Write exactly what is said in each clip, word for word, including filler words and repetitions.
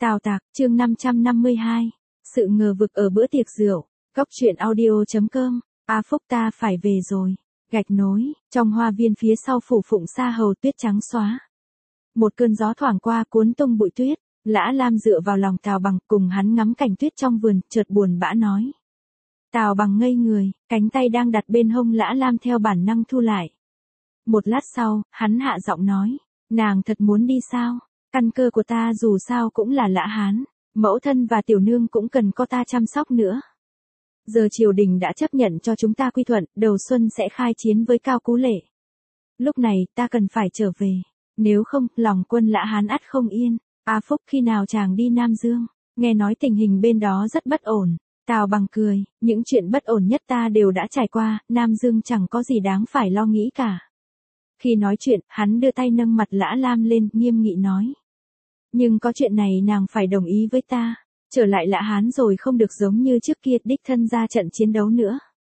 Tào Tạc, chương năm trăm năm mươi hai. Sự ngờ vực ở bữa tiệc rượu. Góc truyện audio.com. A Phúc ta phải về rồi. Gạch nối, trong hoa viên phía sau phủ Phụng Sa Hầu tuyết trắng xóa. Một cơn gió thoảng qua cuốn tung bụi tuyết, Lã Lam dựa vào lòng Tào Bằng cùng hắn ngắm cảnh tuyết trong vườn, chợt buồn bã nói. Tào Bằng ngây người, cánh tay đang đặt bên hông Lã Lam theo bản năng thu lại. Một lát sau, hắn hạ giọng nói, nàng thật muốn đi sao? Căn cơ của ta dù sao cũng là Lã Hán, mẫu thân và tiểu nương cũng cần có ta chăm sóc nữa. Giờ triều đình đã chấp nhận cho chúng ta quy thuận, đầu xuân sẽ khai chiến với Cao Cú Lệ. Lúc này ta cần phải trở về, nếu không, lòng quân Lã Hán ắt không yên. A Phúc, khi nào chàng đi Nam Dương? Nghe nói tình hình bên đó rất bất ổn. Tào Bằng cười, những chuyện bất ổn nhất ta đều đã trải qua, Nam Dương chẳng có gì đáng phải lo nghĩ cả. Khi nói chuyện, hắn đưa tay nâng mặt Lã Lam lên, nghiêm nghị nói. Nhưng có chuyện này nàng phải đồng ý với ta, trở lại Lã Hán rồi không được giống như trước kia đích thân ra trận chiến đấu nữa.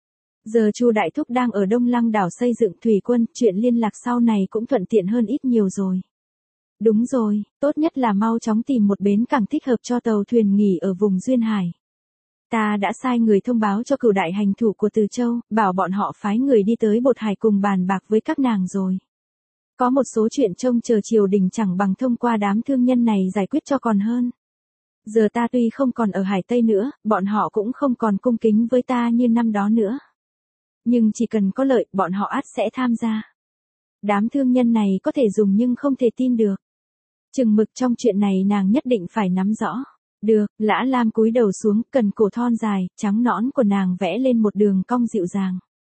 Giờ Chu Đại Thúc đang ở Đông Lăng đảo xây dựng thủy quân, chuyện liên lạc sau này cũng thuận tiện hơn ít nhiều rồi. Đúng rồi, tốt nhất là mau chóng tìm một bến cảng thích hợp cho tàu thuyền nghỉ ở vùng Duyên Hải. Ta đã sai người thông báo cho cửu đại hành thủ của Từ Châu, bảo bọn họ phái người đi tới Bột Hải cùng bàn bạc với các nàng rồi. Có một số chuyện trông chờ triều đình chẳng bằng thông qua đám thương nhân này giải quyết cho còn hơn. Giờ ta tuy không còn ở Hải Tây nữa, bọn họ cũng không còn cung kính với ta như năm đó nữa. Nhưng chỉ cần có lợi, bọn họ ắt sẽ tham gia. Đám thương nhân này có thể dùng nhưng không thể tin được. Chừng mực trong chuyện này nàng nhất định phải nắm rõ. Được, Lã Lam cúi đầu xuống, cần cổ thon dài, trắng nõn của nàng vẽ lên một đường cong dịu dàng.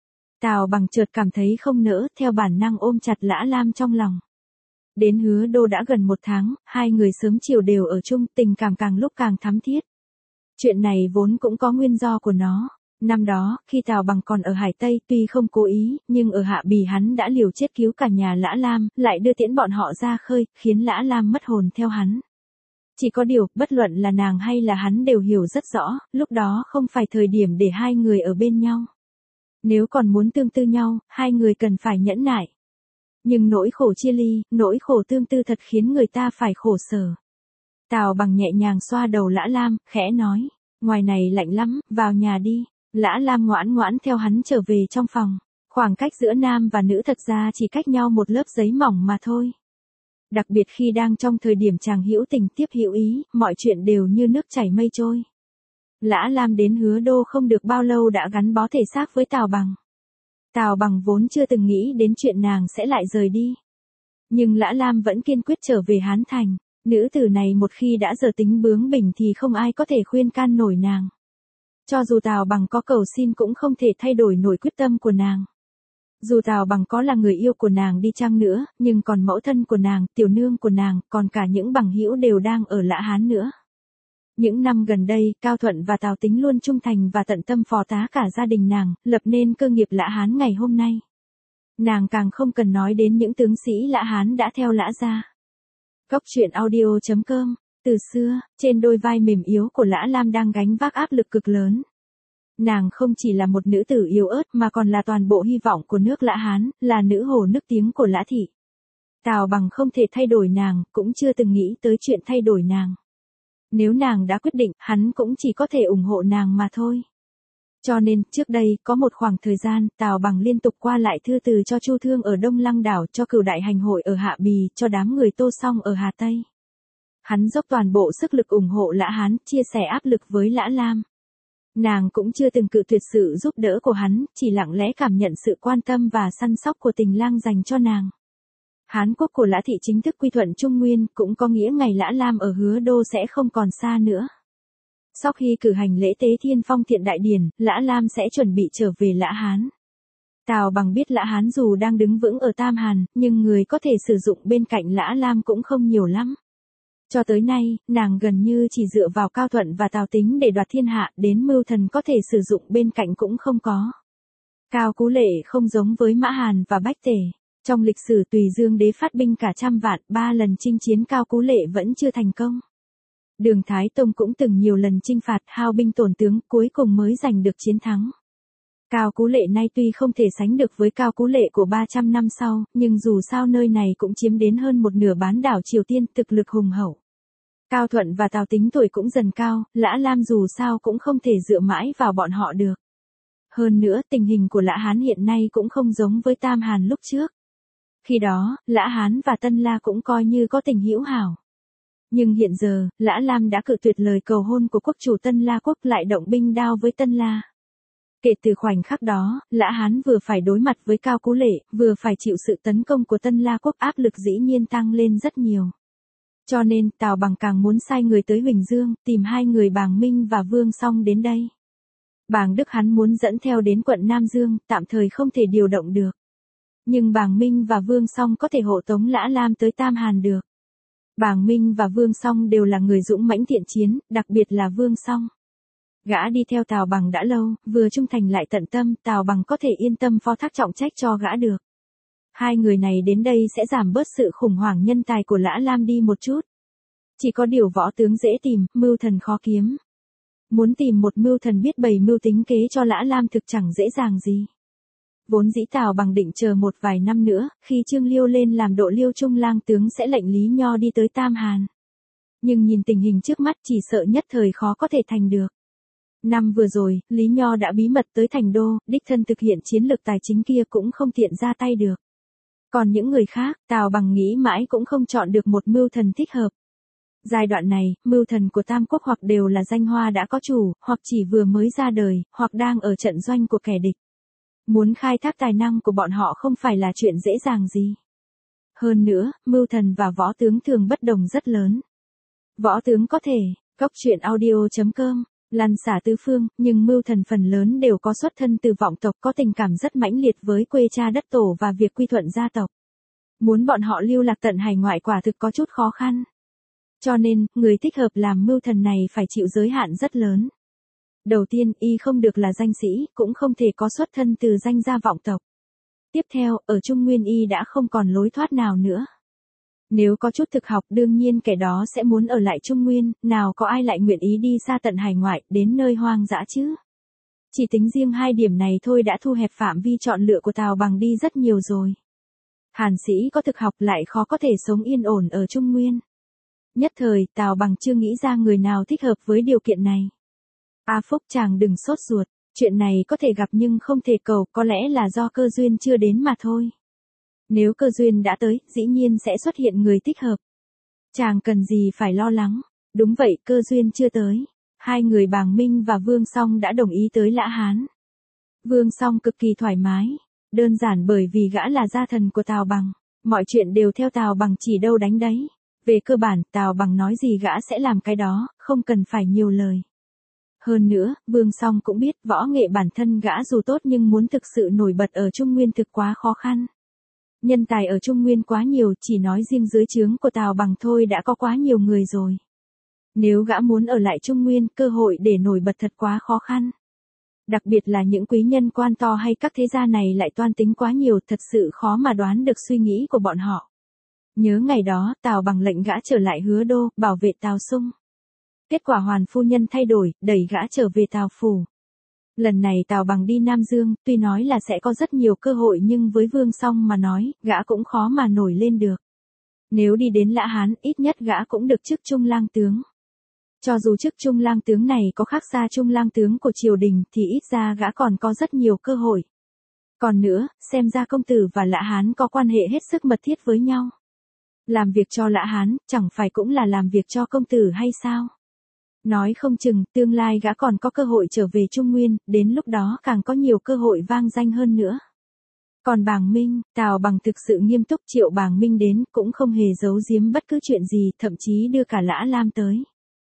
Tào Bằng chợt cảm thấy không nỡ, theo bản năng ôm chặt Lã Lam trong lòng. Đến Hứa Đô đã gần một tháng, hai người sớm chiều đều ở chung, tình cảm càng lúc càng thắm thiết. Chuyện này vốn cũng có nguyên do của nó. Năm đó, khi Tào Bằng còn ở Hải Tây, tuy không cố ý, nhưng ở Hạ Bì hắn đã liều chết cứu cả nhà Lã Lam, lại đưa tiễn bọn họ ra khơi, khiến Lã Lam mất hồn theo hắn. Chỉ có điều, bất luận là nàng hay là hắn đều hiểu rất rõ, lúc đó không phải thời điểm để hai người ở bên nhau. Nếu còn muốn tương tư nhau, hai người cần phải nhẫn nại. Nhưng nỗi khổ chia ly, nỗi khổ tương tư thật khiến người ta phải khổ sở. Tào Bằng nhẹ nhàng xoa đầu Lã Lam, khẽ nói, ngoài này lạnh lắm, vào nhà đi. Lã Lam ngoãn ngoãn theo hắn trở về trong phòng. Khoảng cách giữa nam và nữ thật ra chỉ cách nhau một lớp giấy mỏng mà thôi. Đặc biệt khi đang trong thời điểm chàng hữu tình tiếp hữu ý, mọi chuyện đều như nước chảy mây trôi. Lã Lam đến Hứa Đô không được bao lâu đã gắn bó thể xác với Tào Bằng. Tào Bằng vốn chưa từng nghĩ đến chuyện nàng sẽ lại rời đi. Nhưng Lã Lam vẫn kiên quyết trở về Hán Thành. Nữ tử này một khi đã giờ tính bướng bỉnh thì không ai có thể khuyên can nổi nàng. Cho dù Tào Bằng có cầu xin cũng không thể thay đổi nổi quyết tâm của nàng. Dù Tào Bằng có là người yêu của nàng đi chăng nữa, nhưng còn mẫu thân của nàng, tiểu nương của nàng, còn cả những bằng hữu đều đang ở Lã Hán nữa. Những năm gần đây, Cao Thuận và Tào Tính luôn trung thành và tận tâm phò tá cả gia đình nàng, lập nên cơ nghiệp Lã Hán ngày hôm nay. Nàng càng không cần nói đến những tướng sĩ Lã Hán đã theo Lã gia. Góc truyện audio.com. Từ xưa, trên đôi vai mềm yếu của Lã Lam đang gánh vác áp lực cực lớn. Nàng không chỉ là một nữ tử yếu ớt mà còn là toàn bộ hy vọng của nước Lã Hán, là nữ hồ nước tiếng của Lã thị. Tào Bằng không thể thay đổi nàng, cũng chưa từng nghĩ tới chuyện thay đổi nàng. Nếu nàng đã quyết định, hắn cũng chỉ có thể ủng hộ nàng mà thôi. Cho nên, trước đây, có một khoảng thời gian, Tào Bằng liên tục qua lại thư từ cho Chu Thương ở Đông Lăng đảo, cho cửu đại hành hội ở Hạ Bì, cho đám người Tô Song ở Hà Tây. Hắn dốc toàn bộ sức lực ủng hộ Lã Hán, chia sẻ áp lực với Lã Lam. Nàng cũng chưa từng cự tuyệt sự giúp đỡ của hắn, chỉ lặng lẽ cảm nhận sự quan tâm và săn sóc của tình lang dành cho nàng. Hán quốc của Lã thị chính thức quy thuận Trung Nguyên, cũng có nghĩa ngày Lã Lam ở Hứa Đô sẽ không còn xa nữa. Sau khi cử hành lễ tế Thiên Phong Thiện Đại Điển, Lã Lam sẽ chuẩn bị trở về Lã Hán. Tào Bằng biết Lã Hán dù đang đứng vững ở Tam Hàn, nhưng người có thể sử dụng bên cạnh Lã Lam cũng không nhiều lắm. Cho tới nay, nàng gần như chỉ dựa vào Cao Thuận và Tào Tính để đoạt thiên hạ, đến mưu thần có thể sử dụng bên cạnh cũng không có. Cao Cú Lệ không giống với Mã Hàn và Bách Tể. Trong lịch sử Tùy Dương đế phát binh cả trăm vạn, ba lần chinh chiến Cao Cú Lệ vẫn chưa thành công. Đường Thái Tông cũng từng nhiều lần chinh phạt, hao binh tổn tướng, cuối cùng mới giành được chiến thắng. Cao Cú Lệ nay tuy không thể sánh được với Cao Cú Lệ của ba trăm năm sau, nhưng dù sao nơi này cũng chiếm đến hơn một nửa bán đảo Triều Tiên, thực lực hùng hậu. Cao Thuận và Tào Tính tuổi cũng dần cao, Lã Lam dù sao cũng không thể dựa mãi vào bọn họ được. Hơn nữa tình hình của Lã Hán hiện nay cũng không giống với Tam Hàn lúc trước. Khi đó, Lã Hán và Tân La cũng coi như có tình hữu hảo. Nhưng hiện giờ, Lã Lam đã cự tuyệt lời cầu hôn của quốc chủ Tân La quốc lại động binh đao với Tân La. Kể từ khoảnh khắc đó, Lã Hán vừa phải đối mặt với Cao Cú Lệ, vừa phải chịu sự tấn công của Tân La quốc, áp lực dĩ nhiên tăng lên rất nhiều. Cho nên, Tào Bằng càng muốn sai người tới Huỳnh Dương, tìm hai người Bàng Minh và Vương Song đến đây. Bàng Đức hắn muốn dẫn theo đến quận Nam Dương, tạm thời không thể điều động được. Nhưng Bàng Minh và Vương Song có thể hộ tống Lã Lam tới Tam Hàn được. Bàng Minh và Vương Song đều là người dũng mãnh thiện chiến, đặc biệt là Vương Song. Gã đi theo Tào Bằng đã lâu, vừa trung thành lại tận tâm, Tào Bằng có thể yên tâm phó thác trọng trách cho gã được. Hai người này đến đây sẽ giảm bớt sự khủng hoảng nhân tài của Lã Lam đi một chút. Chỉ có điều võ tướng dễ tìm, mưu thần khó kiếm. Muốn tìm một mưu thần biết bày mưu tính kế cho Lã Lam thực chẳng dễ dàng gì. Vốn dĩ Tào Bằng định chờ một vài năm nữa, khi Trương Liêu lên làm độ Liêu Trung lang tướng sẽ lệnh Lý Nho đi tới Tam Hàn. Nhưng nhìn tình hình trước mắt chỉ sợ nhất thời khó có thể thành được. Năm vừa rồi, Lý Nho đã bí mật tới thành đô, đích thân thực hiện chiến lược tài chính kia cũng không tiện ra tay được. Còn những người khác, Tào Bằng nghĩ mãi cũng không chọn được một mưu thần thích hợp. Giai đoạn này, mưu thần của Tam Quốc hoặc đều là danh hoa đã có chủ, hoặc chỉ vừa mới ra đời, hoặc đang ở trận doanh của kẻ địch. Muốn khai thác tài năng của bọn họ không phải là chuyện dễ dàng gì. Hơn nữa, mưu thần và võ tướng thường bất đồng rất lớn. Võ tướng có thể, góc truyện audio chấm com, lăn xả tứ phương, nhưng mưu thần phần lớn đều có xuất thân từ vọng tộc, có tình cảm rất mãnh liệt với quê cha đất tổ và việc quy thuận gia tộc. Muốn bọn họ lưu lạc tận hải ngoại quả thực có chút khó khăn. Cho nên, người thích hợp làm mưu thần này phải chịu giới hạn rất lớn. Đầu tiên, y không được là danh sĩ, cũng không thể có xuất thân từ danh gia vọng tộc. Tiếp theo, ở Trung Nguyên y đã không còn lối thoát nào nữa. Nếu có chút thực học đương nhiên kẻ đó sẽ muốn ở lại Trung Nguyên, nào có ai lại nguyện ý đi xa tận hải ngoại, đến nơi hoang dã chứ. Chỉ tính riêng hai điểm này thôi đã thu hẹp phạm vi chọn lựa của Tào Bằng đi rất nhiều rồi. Hàn sĩ có thực học lại khó có thể sống yên ổn ở Trung Nguyên. Nhất thời, Tào Bằng chưa nghĩ ra người nào thích hợp với điều kiện này. A Phúc chàng đừng sốt ruột, chuyện này có thể gặp nhưng không thể cầu, có lẽ là do cơ duyên chưa đến mà thôi. Nếu cơ duyên đã tới, dĩ nhiên sẽ xuất hiện người thích hợp. Chàng cần gì phải lo lắng, đúng vậy, cơ duyên chưa tới. Hai người Bàng Minh và Vương Song đã đồng ý tới Lã Hán. Vương Song cực kỳ thoải mái, đơn giản bởi vì gã là gia thần của Tào Bằng, mọi chuyện đều theo Tào Bằng chỉ đâu đánh đấy. Về cơ bản, Tào Bằng nói gì gã sẽ làm cái đó, không cần phải nhiều lời. Hơn nữa, Vương Song cũng biết võ nghệ bản thân gã dù tốt nhưng muốn thực sự nổi bật ở Trung Nguyên thực quá khó khăn. Nhân tài ở Trung Nguyên quá nhiều, chỉ nói riêng dưới trướng của Tào Bằng thôi đã có quá nhiều người rồi. Nếu gã muốn ở lại Trung Nguyên, cơ hội để nổi bật thật quá khó khăn. Đặc biệt là những quý nhân quan to hay các thế gia này lại toan tính quá nhiều, thật sự khó mà đoán được suy nghĩ của bọn họ. Nhớ ngày đó, Tào Bằng lệnh gã trở lại Hứa Đô, bảo vệ Tào Sung. Kết quả Hoàn phu nhân thay đổi, đẩy gã trở về Tào Phủ. Lần này Tào Bằng đi Nam Dương, tuy nói là sẽ có rất nhiều cơ hội nhưng với Vương Song mà nói, gã cũng khó mà nổi lên được. Nếu đi đến Lã Hán, ít nhất gã cũng được chức Trung lang tướng. Cho dù chức Trung lang tướng này có khác xa Trung lang tướng của triều đình thì ít ra gã còn có rất nhiều cơ hội. Còn nữa, xem ra công tử và Lã Hán có quan hệ hết sức mật thiết với nhau. Làm việc cho Lã Hán, chẳng phải cũng là làm việc cho công tử hay sao? Nói không chừng, tương lai gã còn có cơ hội trở về Trung Nguyên, đến lúc đó càng có nhiều cơ hội vang danh hơn nữa. Còn Bàng Minh, Tào Bằng thực sự nghiêm túc triệu Bàng Minh đến, cũng không hề giấu giếm bất cứ chuyện gì, thậm chí đưa cả Lã Lam tới.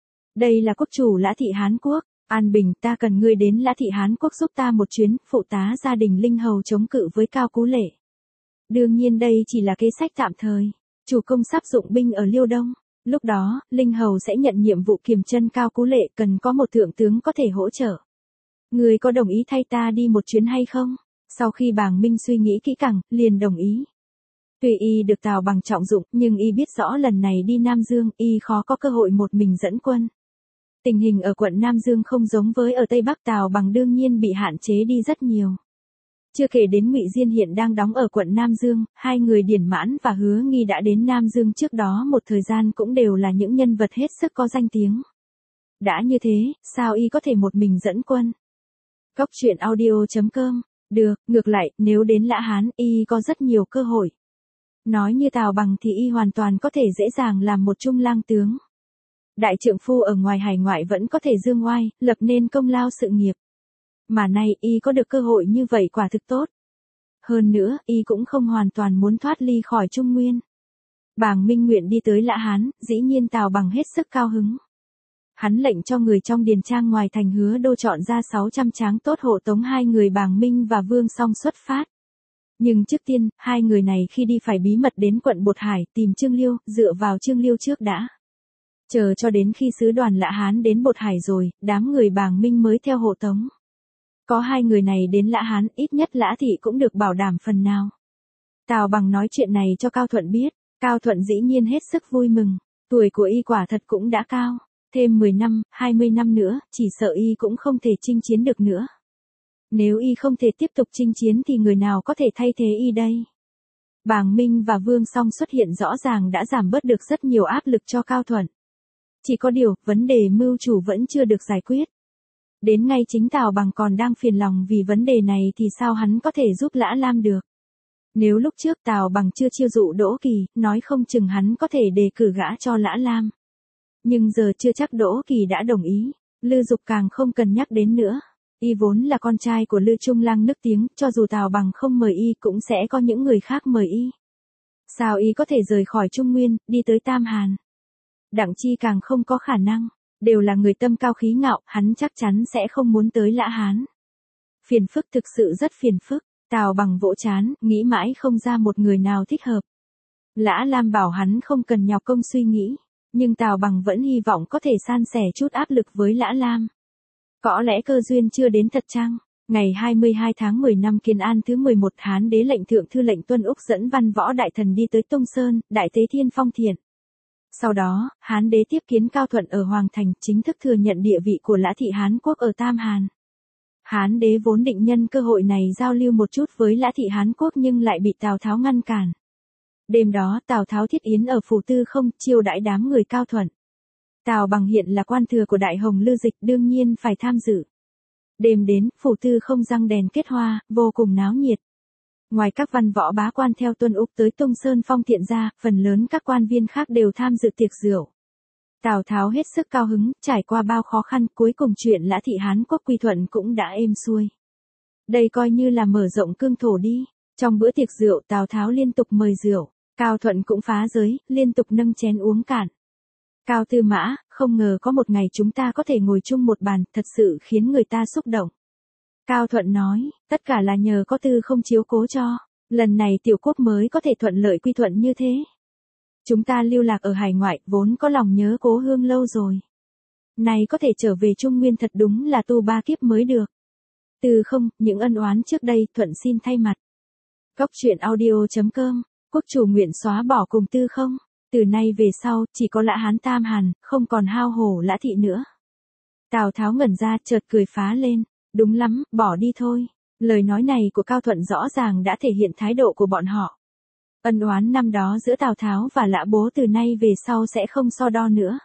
Đây là quốc chủ Lã Thị Hán Quốc, An Bình, ta cần ngươi đến Lã Thị Hán Quốc giúp ta một chuyến, phụ tá gia đình Linh Hầu chống cự với Cao Cú Lệ. Đương nhiên đây chỉ là kế sách tạm thời, chủ công sắp dụng binh ở Liêu Đông. Lúc đó, Linh Hầu sẽ nhận nhiệm vụ kiềm chân Cao Cú Lệ, cần có một thượng tướng có thể hỗ trợ. Người có đồng ý thay ta đi một chuyến hay không? Sau khi Bàng Minh suy nghĩ kỹ càng, liền đồng ý. Tuy y được Tào Bằng trọng dụng, nhưng y biết rõ lần này đi Nam Dương, y khó có cơ hội một mình dẫn quân. Tình hình ở quận Nam Dương không giống với ở Tây Bắc, Tào Bằng đương nhiên bị hạn chế đi rất nhiều. Chưa kể đến Ngụy Diên hiện đang đóng ở quận Nam Dương, hai người Điển Mãn và Hứa Nghi đã đến Nam Dương trước đó một thời gian cũng đều là những nhân vật hết sức có danh tiếng. Đã như thế, sao y có thể một mình dẫn quân? Cốc truyện audio chấm com. Được, ngược lại, nếu đến Lã Hán, y có rất nhiều cơ hội. Nói như Tào Bằng thì y hoàn toàn có thể dễ dàng làm một trung lang tướng. Đại trượng phu ở ngoài hải ngoại vẫn có thể dương oai, lập nên công lao sự nghiệp. Mà nay y có được cơ hội như vậy quả thực tốt. Hơn nữa, y cũng không hoàn toàn muốn thoát ly khỏi Trung Nguyên. Bàng Minh nguyện đi tới Lã Hán, dĩ nhiên Tào Bằng hết sức cao hứng. Hắn lệnh cho người trong điền trang ngoài thành Hứa Đô chọn ra sáu trăm tráng tốt hộ tống hai người Bàng Minh và Vương Song xuất phát. Nhưng trước tiên, hai người này khi đi phải bí mật đến quận Bột Hải tìm Trương Liêu, dựa vào Trương Liêu trước đã. Chờ cho đến khi sứ đoàn Lã Hán đến Bột Hải rồi, đám người Bàng Minh mới theo hộ tống. Có hai người này đến Lã Hán, ít nhất Lã Thị cũng được bảo đảm phần nào. Tào Bằng nói chuyện này cho Cao Thuận biết, Cao Thuận dĩ nhiên hết sức vui mừng, tuổi của y quả thật cũng đã cao, thêm mười năm, hai mươi năm nữa, chỉ sợ y cũng không thể chinh chiến được nữa. Nếu y không thể tiếp tục chinh chiến thì người nào có thể thay thế y đây? Bàng Minh và Vương Song xuất hiện rõ ràng đã giảm bớt được rất nhiều áp lực cho Cao Thuận. Chỉ có điều, vấn đề mưu chủ vẫn chưa được giải quyết. Đến ngay chính Tào Bằng còn đang phiền lòng vì vấn đề này thì sao hắn có thể giúp Lã Lam được? Nếu lúc trước Tào Bằng chưa chiêu dụ Đỗ Kỳ, nói không chừng hắn có thể đề cử gã cho Lã Lam. Nhưng giờ chưa chắc Đỗ Kỳ đã đồng ý, Lư Dục càng không cần nhắc đến nữa. Y vốn là con trai của Lư Trung Lang nức tiếng, cho dù Tào Bằng không mời y cũng sẽ có những người khác mời y. Sao y có thể rời khỏi Trung Nguyên, đi tới Tam Hàn? Đặng Chi càng không có khả năng, đều là người tâm cao khí ngạo, hắn chắc chắn sẽ không muốn tới Lã Hán. Phiền phức thực sự rất phiền phức, Tào Bằng vỗ chán, nghĩ mãi không ra một người nào thích hợp. Lã Lam bảo hắn không cần nhọc công suy nghĩ, nhưng Tào Bằng vẫn hy vọng có thể san sẻ chút áp lực với Lã Lam. Có lẽ cơ duyên chưa đến thật chăng? Ngày hai mươi hai tháng mười năm Kiến An thứ mười một, Hán đế lệnh thượng thư lệnh Tuân Úc dẫn văn võ đại thần đi tới Tông Sơn, đại tế Thiên Phong Thiện. Sau đó, Hán đế tiếp kiến Cao Thuận ở Hoàng Thành, chính thức thừa nhận địa vị của Lã Thị Hán Quốc ở Tam Hàn. Hán đế vốn định nhân cơ hội này giao lưu một chút với Lã Thị Hán Quốc nhưng lại bị Tào Tháo ngăn cản. Đêm đó Tào Tháo thiết yến ở phủ Tư Không, chiêu đãi đám người Cao Thuận. Tào Bằng hiện là quan thừa của Đại Hồng Lư Dịch đương nhiên phải tham dự. Đêm đến, phủ Tư Không răng đèn kết hoa, vô cùng náo nhiệt. Ngoài các văn võ bá quan theo Tuân Úc tới Tông Sơn Phong Thiện ra, phần lớn các quan viên khác đều tham dự tiệc rượu. Tào Tháo hết sức cao hứng, trải qua bao khó khăn, cuối cùng chuyện Lã Thị Hán Quốc quy thuận cũng đã êm xuôi. Đây coi như là mở rộng cương thổ đi. Trong bữa tiệc rượu Tào Tháo liên tục mời rượu, Cao Thuận cũng phá giới, liên tục nâng chén uống cạn. Cao Tư Mã, không ngờ có một ngày chúng ta có thể ngồi chung một bàn, thật sự khiến người ta xúc động. Cao Thuận nói, tất cả là nhờ có Tư Không chiếu cố cho, lần này tiểu quốc mới có thể thuận lợi quy thuận như thế. Chúng ta lưu lạc ở hải ngoại, vốn có lòng nhớ cố hương lâu rồi. Này có thể trở về Trung Nguyên thật đúng là tu ba kiếp mới được. Tư Không, những ân oán trước đây, Thuận xin thay mặt. Cốc truyện audio chấm com, quốc chủ nguyện xóa bỏ cùng Tư Không. Từ nay về sau, chỉ có Lã Hán Tam Hàn, không còn hao hổ Lã Thị nữa. Tào Tháo ngẩn ra, chợt cười phá lên. Đúng lắm, bỏ đi thôi. Lời nói này của Cao Thuận rõ ràng đã thể hiện thái độ của bọn họ. Ân oán năm đó giữa Tào Tháo và Lã Bố từ nay về sau sẽ không so đo nữa.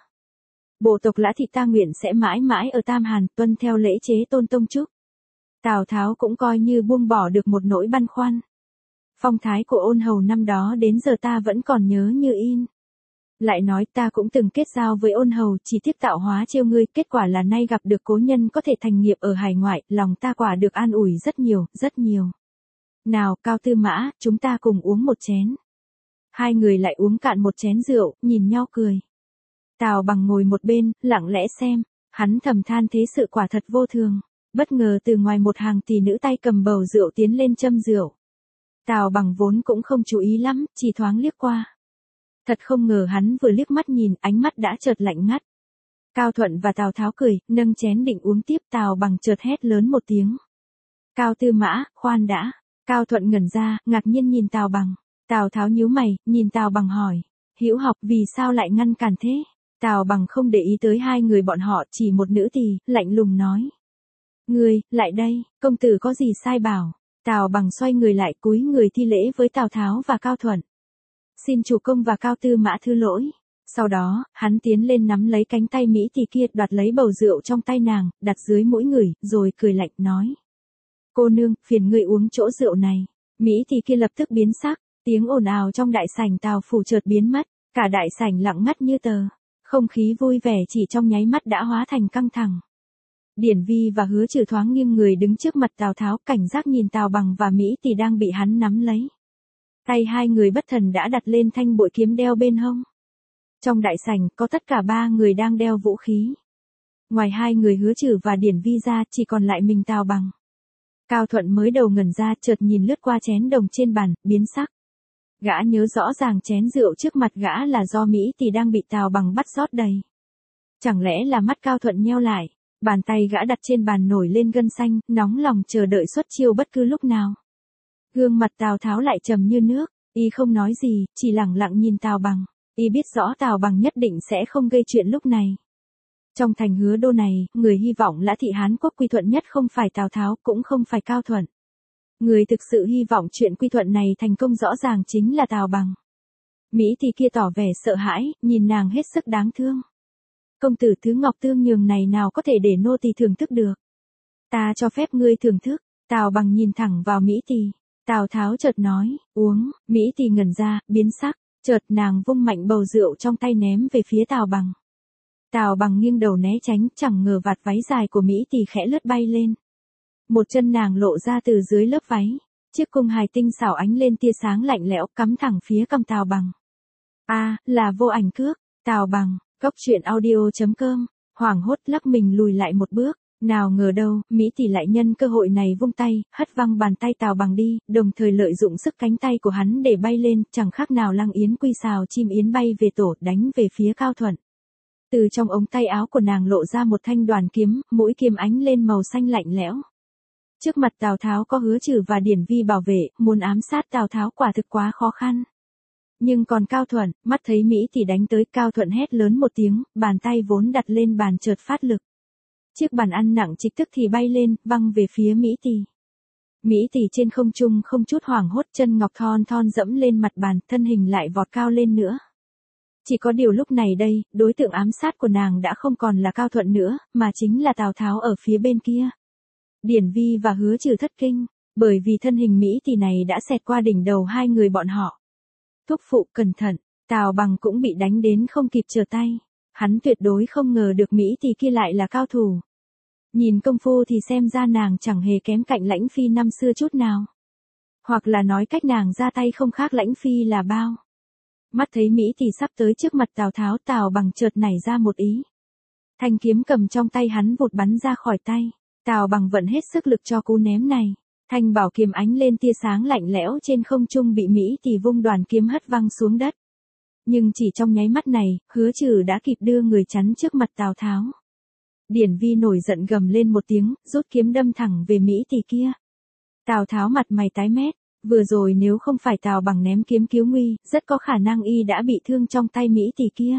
Bộ tộc Lã Thị ta nguyện sẽ mãi mãi ở Tam Hàn, tuân theo lễ chế Tôn Tông Trúc. Tào Tháo cũng coi như buông bỏ được một nỗi băn khoăn. Phong thái của Ôn Hầu năm đó đến giờ ta vẫn còn nhớ như in. Lại nói ta cũng từng kết giao với Ôn Hầu, chỉ tiếc tạo hóa trêu ngươi, kết quả là nay gặp được cố nhân có thể thành nghiệp ở hải ngoại, lòng ta quả được an ủi rất nhiều, rất nhiều. Nào, Cao Tư Mã, chúng ta cùng uống một chén. Hai người lại uống cạn một chén rượu, nhìn nhau cười. Tào Bằng ngồi một bên, lặng lẽ xem, hắn thầm than thế sự quả thật vô thường. Bất ngờ từ ngoài một hàng tỷ nữ tay cầm bầu rượu tiến lên châm rượu. Tào Bằng vốn cũng không chú ý lắm, chỉ thoáng liếc qua. Thật không ngờ hắn vừa liếc mắt nhìn, ánh mắt đã chợt lạnh ngắt. Cao Thuận và Tào Tháo cười, nâng chén định uống tiếp, Tào Bằng chợt hét lớn một tiếng. Cao Tư Mã, khoan đã. Cao Thuận ngẩn ra, ngạc nhiên nhìn Tào Bằng. Tào Tháo nhíu mày, nhìn Tào Bằng hỏi. Hữu học, vì sao lại ngăn cản thế? Tào Bằng không để ý tới hai người bọn họ, chỉ một nữ tỳ, lạnh lùng nói. Ngươi, lại đây, công tử có gì sai bảo. Tào Bằng xoay người lại cúi người thi lễ với Tào Tháo và Cao Thuận. Xin chủ công và Cao Tư Mã thứ lỗi. Sau đó, hắn tiến lên nắm lấy cánh tay Mỹ Tỳ kia, đoạt lấy bầu rượu trong tay nàng, đặt dưới mũi người, rồi cười lạnh nói. Cô nương, phiền ngươi uống chỗ rượu này. Mỹ Tỳ kia lập tức biến sắc, tiếng ồn ào trong đại sảnh Tào phủ chợt biến mất, cả đại sảnh lặng ngắt như tờ. Không khí vui vẻ chỉ trong nháy mắt đã hóa thành căng thẳng. Điển Vi và Hứa Trừ thoáng nghiêng người đứng trước mặt Tào Tháo, cảnh giác nhìn Tào Bằng và Mỹ Tỳ đang bị hắn nắm lấy. Tay hai người bất thần đã đặt lên thanh bội kiếm đeo bên hông. Trong đại sảnh có tất cả ba người đang đeo vũ khí. Ngoài hai người Hứa Trừ và Điển Vi ra, chỉ còn lại mình Tào Bằng. Cao Thuận mới đầu ngẩn ra, chợt nhìn lướt qua chén đồng trên bàn, biến sắc. Gã nhớ rõ ràng chén rượu trước mặt gã là do Mỹ Tỳ đang bị Tào Bằng bắt rót đầy. Chẳng lẽ là mắt Cao Thuận nheo lại, bàn tay gã đặt trên bàn nổi lên gân xanh, nóng lòng chờ đợi xuất chiêu bất cứ lúc nào. Gương mặt Tào Tháo lại trầm như nước, y không nói gì, chỉ lẳng lặng nhìn Tào Bằng. Y biết rõ Tào Bằng nhất định sẽ không gây chuyện lúc này. Trong thành Hứa Đô này, người hy vọng Lã Thị Hán quốc quy thuận nhất không phải Tào Tháo, cũng không phải Cao Thuận. Người thực sự hy vọng chuyện quy thuận này thành công rõ ràng chính là Tào Bằng. Mỹ Tỳ kia tỏ vẻ sợ hãi, nhìn nàng hết sức đáng thương. Công tử thứ ngọc tương nhường này nào có thể để nô tỳ thưởng thức được. Ta cho phép ngươi thưởng thức. Tào Bằng nhìn thẳng vào Mỹ Tỳ. Tào Tháo chợt nói, uống. Mỹ Tỳ ngẩn ra, biến sắc, chợt nàng vung mạnh bầu rượu trong tay ném về phía Tào Bằng. Tào Bằng nghiêng đầu né tránh, chẳng ngờ vạt váy dài của Mỹ Tỳ khẽ lướt bay lên. Một chân nàng lộ ra từ dưới lớp váy, chiếc cung hài tinh xảo ánh lên tia sáng lạnh lẽo, cắm thẳng phía cằm Tào Bằng. A, à, là Vô Ảnh Cước. Tào Bằng, Cốc truyện audio chấm com, hoảng hốt lắc mình lùi lại một bước, nào ngờ đâu, Mỹ Tỳ lại nhân cơ hội này vung tay, hất văng bàn tay Tào Bằng đi, đồng thời lợi dụng sức cánh tay của hắn để bay lên, chẳng khác nào Lăng Yến quy xào chim yến bay về tổ, đánh về phía Cao Thuận. Từ trong ống tay áo của nàng lộ ra một thanh đoàn kiếm, mũi kiếm ánh lên màu xanh lạnh lẽo. Trước mặt Tào Tháo có Hứa Trừ và Điển Vi bảo vệ, muốn ám sát Tào Tháo quả thực quá khó khăn. Nhưng còn Cao Thuận, mắt thấy Mỹ Tỳ đánh tới, Cao Thuận hét lớn một tiếng, bàn tay vốn đặt lên bàn chợt phát lực. Chiếc bàn ăn nặng trịch tức thì bay lên, văng về phía Mỹ Tỳ. Mỹ Tỳ trên không trung không chút hoảng hốt, chân ngọc thon thon dẫm lên mặt bàn, thân hình lại vọt cao lên nữa. Chỉ có điều lúc này đây, đối tượng ám sát của nàng đã không còn là Cao Thuận nữa, mà chính là Tào Tháo ở phía bên kia. Điển Vi và Hứa Trừ thất kinh, bởi vì thân hình Mỹ Tỳ này đã xẹt qua đỉnh đầu hai người bọn họ. Thúc phụ cẩn thận, Tào Bằng cũng bị đánh đến không kịp trở tay. Hắn tuyệt đối không ngờ được Mỹ Tỳ kia lại là cao thủ. Nhìn công phu thì xem ra nàng chẳng hề kém cạnh Lãnh Phi năm xưa chút nào. Hoặc là nói cách nàng ra tay không khác Lãnh Phi là bao. Mắt thấy Mỹ Tỳ sắp tới trước mặt Tào Tháo, Tào Bằng chợt nảy ra một ý. Thanh kiếm cầm trong tay hắn vụt bắn ra khỏi tay. Tào Bằng vận hết sức lực cho cú ném này. Thanh bảo kiếm ánh lên tia sáng lạnh lẽo trên không trung bị Mỹ Tỳ vung đoàn kiếm hất văng xuống đất. Nhưng chỉ trong nháy mắt này, Hứa Trừ đã kịp đưa người chắn trước mặt Tào Tháo. Điển Vi nổi giận gầm lên một tiếng, rút kiếm đâm thẳng về Mỹ Tỳ kia. Tào Tháo mặt mày tái mét, vừa rồi nếu không phải Tào Bằng ném kiếm cứu nguy, rất có khả năng y đã bị thương trong tay Mỹ Tỳ kia.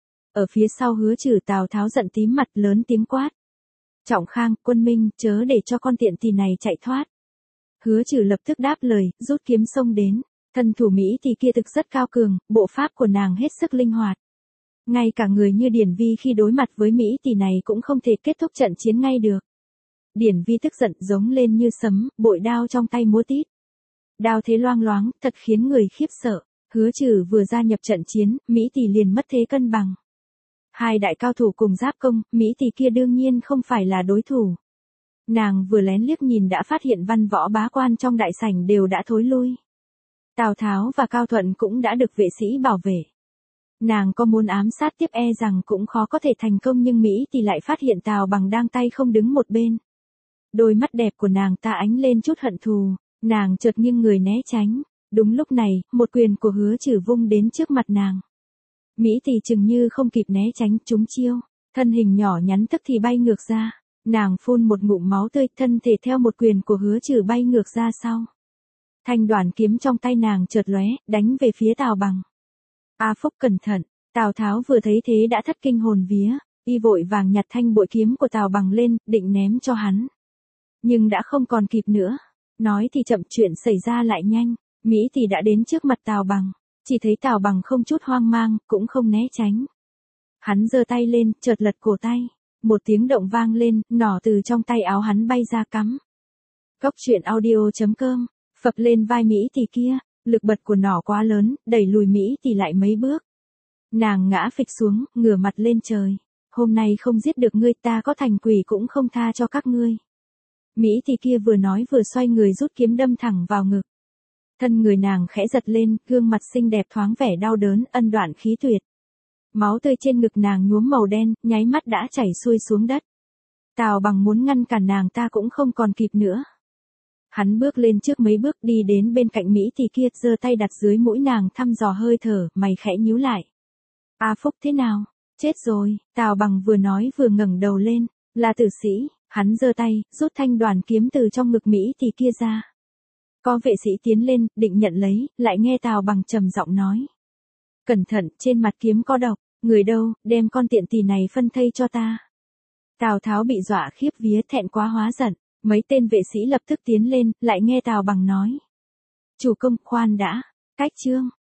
Ở phía sau Hứa Trừ, Tào Tháo giận tím mặt, lớn tiếng quát. Trọng Khang, Quân Minh, chớ để cho con tiện tỳ này chạy thoát. Hứa Trừ lập tức đáp lời, rút kiếm xông đến. Thân thủ Mỹ Tỳ kia thực rất cao cường, bộ pháp của nàng hết sức linh hoạt. Ngay cả người như Điển Vi khi đối mặt với Mỹ Tỳ này cũng không thể kết thúc trận chiến ngay được. Điển Vi tức giận giống lên như sấm, bội đao trong tay múa tít. Đao thế loang loáng, thật khiến người khiếp sợ. Hứa Trừ vừa gia nhập trận chiến, Mỹ Tỳ liền mất thế cân bằng. Hai đại cao thủ cùng giáp công, Mỹ Tỳ kia đương nhiên không phải là đối thủ. Nàng vừa lén liếc nhìn đã phát hiện văn võ bá quan trong đại sảnh đều đã thối lui. Tào Tháo và Cao Thuận cũng đã được vệ sĩ bảo vệ. Nàng có muốn ám sát tiếp e rằng cũng khó có thể thành công, nhưng Mỹ thì lại phát hiện Tào Bằng đang tay không đứng một bên. Đôi mắt đẹp của nàng ta ánh lên chút hận thù, nàng chợt nghiêng người né tránh. Đúng lúc này, một quyền của Hứa Trừ vung đến trước mặt nàng. Mỹ thì chừng như không kịp né tránh, trúng chiêu, thân hình nhỏ nhắn tức thì bay ngược ra. Nàng phun một ngụm máu tươi, thân thể theo một quyền của Hứa Trừ bay ngược ra sau. Thanh đoàn kiếm trong tay nàng chợt lóe, đánh về phía Tào Bằng. A Phúc cẩn thận, Tào Tháo vừa thấy thế đã thất kinh hồn vía, y vội vàng nhặt thanh bội kiếm của Tào Bằng lên, định ném cho hắn. Nhưng đã không còn kịp nữa. Nói thì chậm chuyện xảy ra lại nhanh, Mỹ thì đã đến trước mặt Tào Bằng, chỉ thấy Tào Bằng không chút hoang mang, cũng không né tránh. Hắn giơ tay lên, chợt lật cổ tay, một tiếng động vang lên, nỏ từ trong tay áo hắn bay ra cắm. Cóc truyện audio chấm com, phập lên vai Mỹ thì kia, lực bật của nỏ quá lớn, đẩy lùi Mỹ thì lại mấy bước. Nàng ngã phịch xuống, ngửa mặt lên trời. Hôm nay không giết được ngươi, ta có thành quỷ cũng không tha cho các ngươi. Mỹ thì kia vừa nói vừa xoay người rút kiếm đâm thẳng vào ngực. Thân người nàng khẽ giật lên, gương mặt xinh đẹp thoáng vẻ đau đớn, ân đoạn khí tuyệt. Máu tươi trên ngực nàng nhuốm màu đen, nháy mắt đã chảy xuôi xuống đất. Tào Bằng muốn ngăn cản nàng ta cũng không còn kịp nữa. Hắn bước lên trước mấy bước đi đến bên cạnh Mỹ thì kia, giơ tay đặt dưới mũi nàng thăm dò hơi thở, mày khẽ nhíu lại. A Phúc thế nào? Chết rồi, Tào Bằng vừa nói vừa ngẩng đầu lên, là tử sĩ, hắn giơ tay, rút thanh đoàn kiếm từ trong ngực Mỹ thì kia ra. Có vệ sĩ tiến lên, định nhận lấy, lại nghe Tào Bằng trầm giọng nói. Cẩn thận, trên mặt kiếm có độc, người đâu, đem con tiện tỳ này phân thây cho ta. Tào Tháo bị dọa khiếp vía, thẹn quá hóa giận, mấy tên vệ sĩ lập tức tiến lên, lại nghe Tào Bằng nói. Chủ công khoan đã, cách chương.